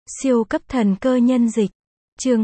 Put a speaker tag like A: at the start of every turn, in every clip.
A: Siêu cấp thần cơ nhân dịch. Chương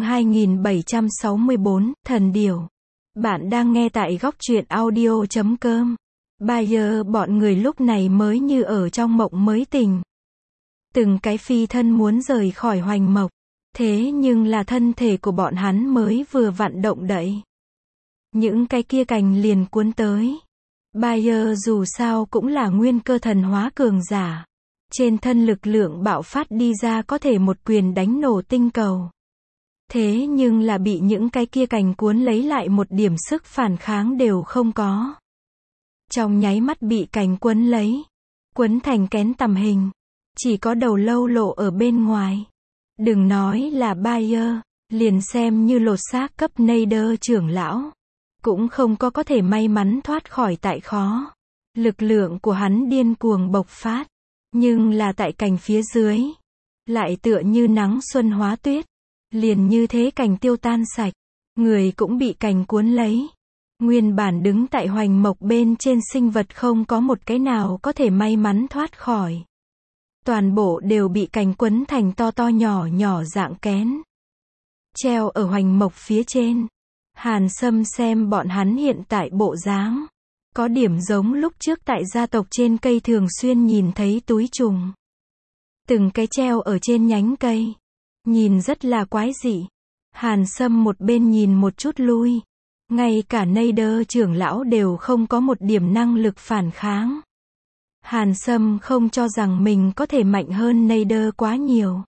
A: 2764, Thần Điểu. Bạn đang nghe tại góc truyện audio.com. Bayer bọn người lúc này mới như ở trong mộng mới tỉnh. Từng cái phi thân muốn rời khỏi Hoành Mộc. Thế nhưng là thân thể của bọn hắn mới vừa vặn động đậy. Những cái kia cành liền cuốn tới. Bayer dù sao cũng là nguyên cơ thần hóa cường giả. Trên thân lực lượng bạo phát đi ra có thể một quyền đánh nổ tinh cầu. Thế nhưng là bị những cái kia cành cuốn lấy lại một điểm sức phản kháng đều không có. Trong nháy mắt bị cành cuốn lấy. Cuốn thành kén tầm hình. Chỉ có đầu lâu lộ ở bên ngoài. Đừng nói là Bayer, liền xem như lột xác cấp Neider trưởng lão. Cũng không có thể may mắn thoát khỏi tại khó. Lực lượng của hắn điên cuồng bộc phát. Nhưng là tại cành phía dưới. Lại tựa như nắng xuân hóa tuyết. Liền như thế cành tiêu tan sạch. Người cũng bị cành cuốn lấy. Nguyên bản đứng tại Hoành Mộc bên trên sinh vật không có một cái nào có thể may mắn thoát khỏi. Toàn bộ đều bị cành quấn thành to to nhỏ nhỏ dạng kén. Treo ở Hoành Mộc phía trên. Hàn Sâm xem bọn hắn hiện tại bộ dáng. Có điểm giống lúc trước tại gia tộc trên cây thường xuyên nhìn thấy túi trùng. Từng cái treo ở trên nhánh cây. Nhìn rất là quái dị. Hàn Sâm một bên nhìn một chút lui. Ngay cả Neider trưởng lão đều không có một điểm năng lực phản kháng. Hàn Sâm không cho rằng mình có thể mạnh hơn Neider quá nhiều.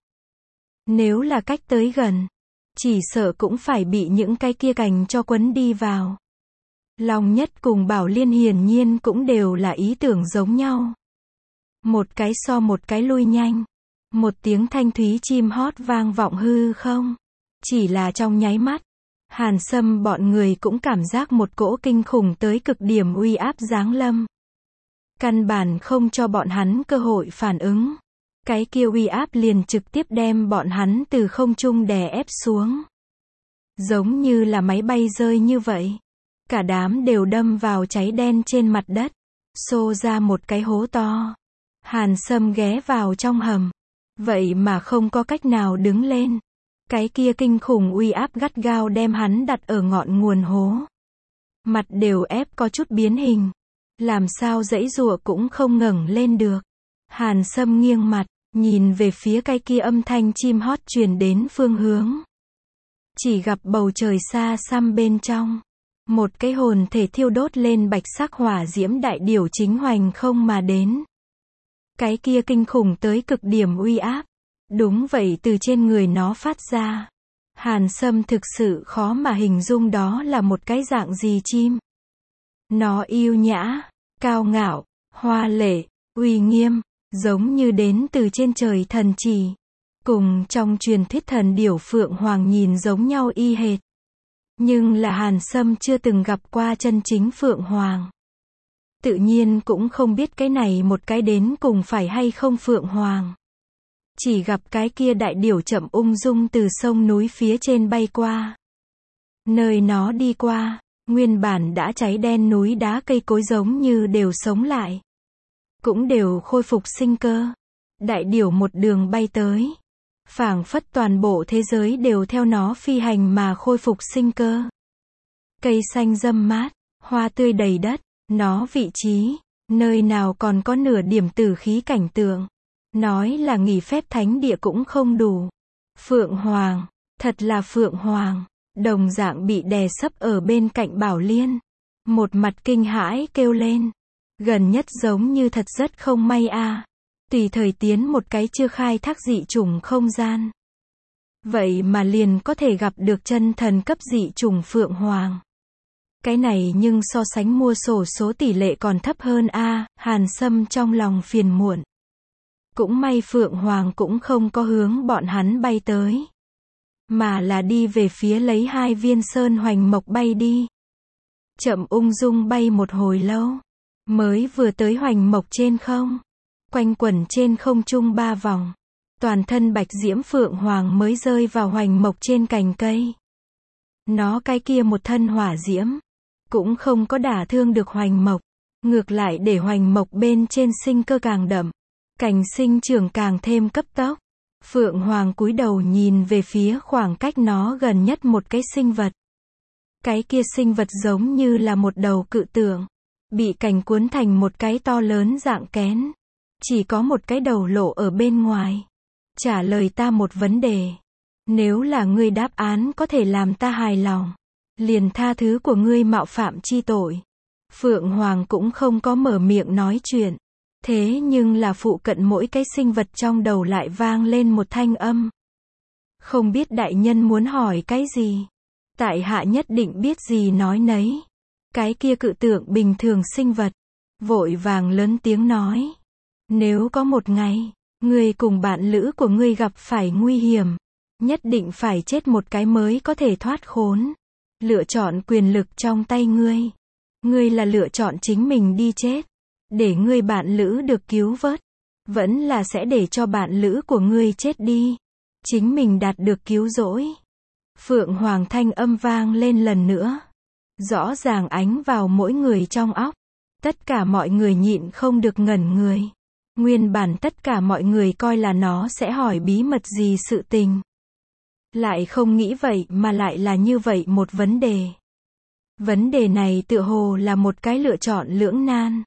A: Nếu là cách tới gần, chỉ sợ cũng phải bị những cái kia cành cho quấn đi vào. Long Nhất cùng Bảo Liên hiển nhiên cũng đều là ý tưởng giống nhau. Một cái so một cái lui nhanh. Một tiếng thanh thúy chim hót vang vọng hư không. Chỉ là trong nháy mắt, Hàn Sâm bọn người cũng cảm giác một cỗ kinh khủng tới cực điểm uy áp giáng lâm. Căn bản không cho bọn hắn cơ hội phản ứng. Cái kia uy áp liền trực tiếp đem bọn hắn từ không trung đè ép xuống. Giống như là máy bay rơi như vậy. Cả đám đều đâm vào cháy đen trên mặt đất. Xô ra một cái hố to. Hàn Sâm ghé vào trong hầm. Vậy mà không có cách nào đứng lên. Cái kia kinh khủng uy áp gắt gao đem hắn đặt ở ngọn nguồn hố. Mặt đều ép có chút biến hình. Làm sao giãy giụa cũng không ngẩng lên được. Hàn Sâm nghiêng mặt, nhìn về phía cái kia âm thanh chim hót truyền đến phương hướng. Chỉ gặp bầu trời xa xăm bên trong. Một cái hồn thể thiêu đốt lên bạch sắc hỏa diễm đại điểu chính hoành không mà đến. Cái kia kinh khủng tới cực điểm uy áp. Đúng vậy, từ trên người nó phát ra. Hàn Sâm thực sự khó mà hình dung đó là một cái dạng gì chim. Nó yêu nhã, cao ngạo, hoa lệ, uy nghiêm, giống như đến từ trên trời thần chỉ. Cùng trong truyền thuyết thần điểu Phượng Hoàng nhìn giống nhau y hệt. Nhưng là Hàn Sâm chưa từng gặp qua chân chính Phượng Hoàng. Tự nhiên cũng không biết cái này một cái đến cùng phải hay không Phượng Hoàng. Chỉ gặp cái kia đại điểu chậm ung dung từ sông núi phía trên bay qua. Nơi nó đi qua, nguyên bản đã cháy đen núi đá cây cối giống như đều sống lại. Cũng đều khôi phục sinh cơ. Đại điểu một đường bay tới. Phảng phất toàn bộ thế giới đều theo nó phi hành mà khôi phục sinh cơ. Cây xanh râm mát, hoa tươi đầy đất, nó vị trí, nơi nào còn có nửa điểm tử khí cảnh tượng. Nói là nghỉ phép thánh địa cũng không đủ. Phượng Hoàng, thật là Phượng Hoàng, đồng dạng bị đè sấp ở bên cạnh Bảo Liên. Một mặt kinh hãi kêu lên. Gần nhất giống như thật rất không may a. Tùy thời tiến một cái chưa khai thác dị chủng không gian. Vậy mà liền có thể gặp được chân thần cấp dị chủng Phượng Hoàng. Cái này nhưng so sánh mua xổ số tỷ lệ còn thấp hơn a. Hàn Sâm trong lòng phiền muộn. Cũng may Phượng Hoàng cũng không có hướng bọn hắn bay tới. Mà là đi về phía lấy 2 viên sơn hoành mộc bay đi. Chậm ung dung bay một hồi lâu. Mới vừa tới hoành mộc trên không. Quanh quẩn trên không trung 3 vòng. Toàn thân bạch diễm Phượng Hoàng mới rơi vào hoành mộc trên cành cây. Nó cái kia một thân hỏa diễm. Cũng không có đả thương được hoành mộc. Ngược lại để hoành mộc bên trên sinh cơ càng đậm. Cành sinh trưởng càng thêm cấp tốc. Phượng Hoàng cúi đầu nhìn về phía khoảng cách nó gần nhất một cái sinh vật. Cái kia sinh vật giống như là một đầu cự tượng, bị cành cuốn thành một cái to lớn dạng kén. Chỉ có một cái đầu lộ ở bên ngoài. Trả lời ta một vấn đề. Nếu là ngươi đáp án có thể làm ta hài lòng, liền tha thứ của ngươi mạo phạm chi tội. Phượng Hoàng cũng không có mở miệng nói chuyện. Thế nhưng là phụ cận mỗi cái sinh vật trong đầu lại vang lên một thanh âm. Không biết đại nhân muốn hỏi cái gì? Tại hạ nhất định biết gì nói nấy. Cái kia cự tượng bình thường sinh vật, vội vàng lớn tiếng nói. Nếu có một ngày, ngươi cùng bạn lữ của ngươi gặp phải nguy hiểm, nhất định phải chết một cái mới có thể thoát khốn. Lựa chọn quyền lực trong tay ngươi. Ngươi là lựa chọn chính mình đi chết, để ngươi bạn lữ được cứu vớt, vẫn là sẽ để cho bạn lữ của ngươi chết đi, chính mình đạt được cứu rỗi. Phượng Hoàng thanh âm vang lên lần nữa, rõ ràng ánh vào mỗi người trong óc. Tất cả mọi người nhịn không được ngẩn người. Nguyên bản tất cả mọi người coi là nó sẽ hỏi bí mật gì sự tình. Lại không nghĩ vậy mà lại là như vậy một vấn đề. Vấn đề này tựa hồ là một cái lựa chọn lưỡng nan.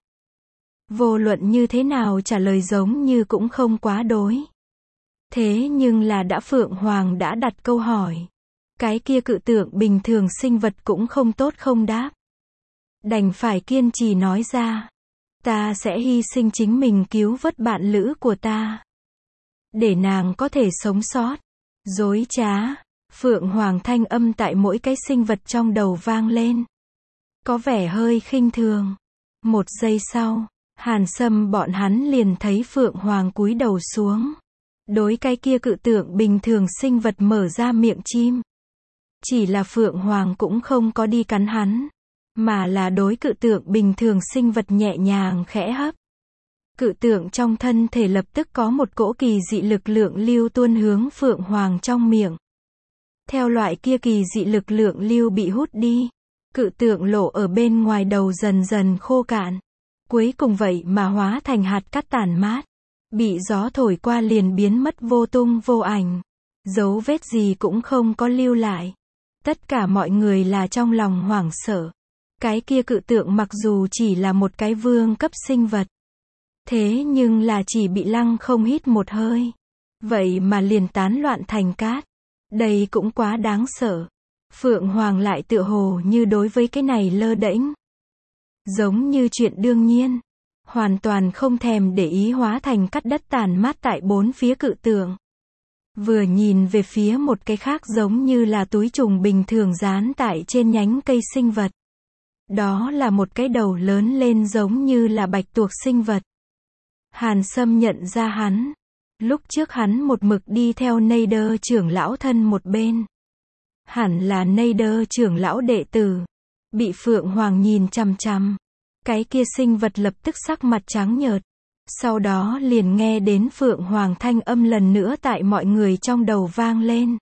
A: Vô luận như thế nào trả lời giống như cũng không quá đối. Thế nhưng là Phượng Hoàng đã đặt câu hỏi. Cái kia cự tượng bình thường sinh vật cũng không tốt không đáp. Đành phải kiên trì nói ra. Ta sẽ hy sinh chính mình cứu vớt bạn lữ của ta, để nàng có thể sống sót. Dối trá. Phượng Hoàng thanh âm tại mỗi cái sinh vật trong đầu vang lên. Có vẻ hơi khinh thường. Một giây sau, Hàn Sâm bọn hắn liền thấy Phượng Hoàng cúi đầu xuống. Đối cái kia cự tượng bình thường sinh vật mở ra miệng chim. Chỉ là Phượng Hoàng cũng không có đi cắn hắn, mà là đối cự tượng bình thường sinh vật nhẹ nhàng khẽ hấp. Cự tượng trong thân thể lập tức có một cỗ kỳ dị lực lượng lưu tuôn hướng Phượng Hoàng trong miệng. Theo loại kia kỳ dị lực lượng lưu bị hút đi, cự tượng lộ ở bên ngoài đầu dần dần khô cạn. Cuối cùng vậy mà hóa thành hạt cát tản mát. Bị gió thổi qua liền biến mất vô tung vô ảnh. Dấu vết gì cũng không có lưu lại. Tất cả mọi người là trong lòng hoảng sợ. Cái kia cự tượng mặc dù chỉ là một cái vương cấp sinh vật, thế nhưng là chỉ bị lăng không hít một hơi, vậy mà liền tán loạn thành cát. Đây cũng quá đáng sợ. Phượng Hoàng lại tựa hồ như đối với cái này lơ đễnh, giống như chuyện đương nhiên, hoàn toàn không thèm để ý hóa thành cát đất tàn mát tại bốn phía cự tượng. Vừa nhìn về phía một cái khác giống như là túi trùng bình thường dán tại trên nhánh cây sinh vật. Đó là một cái đầu lớn lên giống như là bạch tuộc sinh vật. Hàn Sâm nhận ra hắn. Lúc trước hắn một mực đi theo Neider trưởng lão thân một bên. Hẳn là Neider trưởng lão đệ tử. Bị Phượng Hoàng nhìn chằm chằm. Cái kia sinh vật lập tức sắc mặt trắng nhợt. Sau đó liền nghe đến Phượng Hoàng thanh âm lần nữa tại mọi người trong đầu vang lên.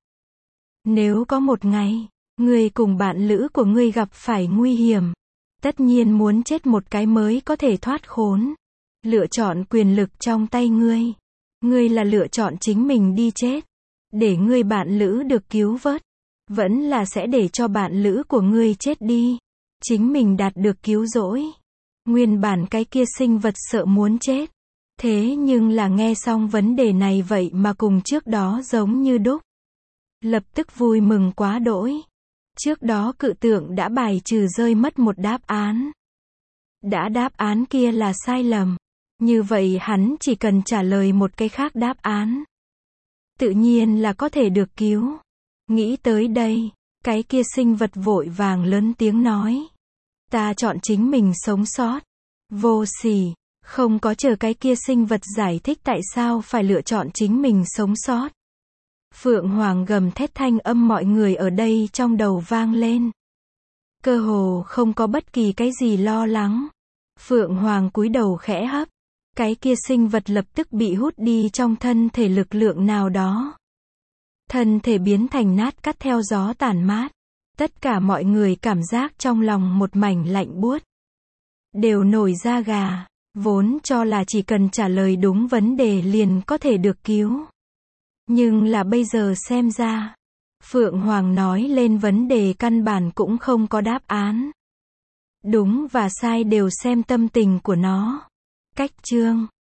A: Nếu có một ngày, ngươi cùng bạn lữ của ngươi gặp phải nguy hiểm, tất nhiên muốn chết một cái mới có thể thoát khốn. Lựa chọn quyền lực trong tay ngươi. Ngươi là lựa chọn chính mình đi chết, để ngươi bạn lữ được cứu vớt, vẫn là sẽ để cho bạn lữ của ngươi chết đi, chính mình đạt được cứu rỗi. Nguyên bản cái kia sinh vật sợ muốn chết. Thế nhưng là nghe xong vấn đề này vậy mà cùng trước đó giống như đúc. Lập tức vui mừng quá đỗi. Trước đó cự tượng đã bài trừ rơi mất một đáp án. Đã đáp án kia là sai lầm. Như vậy hắn chỉ cần trả lời một cái khác đáp án. Tự nhiên là có thể được cứu. Nghĩ tới đây, cái kia sinh vật vội vàng lớn tiếng nói. Ta chọn chính mình sống sót. Vô sỉ. Không có chờ cái kia sinh vật giải thích tại sao phải lựa chọn chính mình sống sót. Phượng Hoàng gầm thét thanh âm mọi người ở đây trong đầu vang lên. Cơ hồ không có bất kỳ cái gì lo lắng. Phượng Hoàng cúi đầu khẽ hấp. Cái kia sinh vật lập tức bị hút đi trong thân thể lực lượng nào đó. Thân thể biến thành nát cát theo gió tản mát. Tất cả mọi người cảm giác trong lòng một mảnh lạnh buốt. Đều nổi da gà. Vốn cho là chỉ cần trả lời đúng vấn đề liền có thể được cứu. Nhưng là bây giờ xem ra, Phượng Hoàng nói lên vấn đề căn bản cũng không có đáp án. Đúng và sai đều xem tâm tình của nó. Cách chương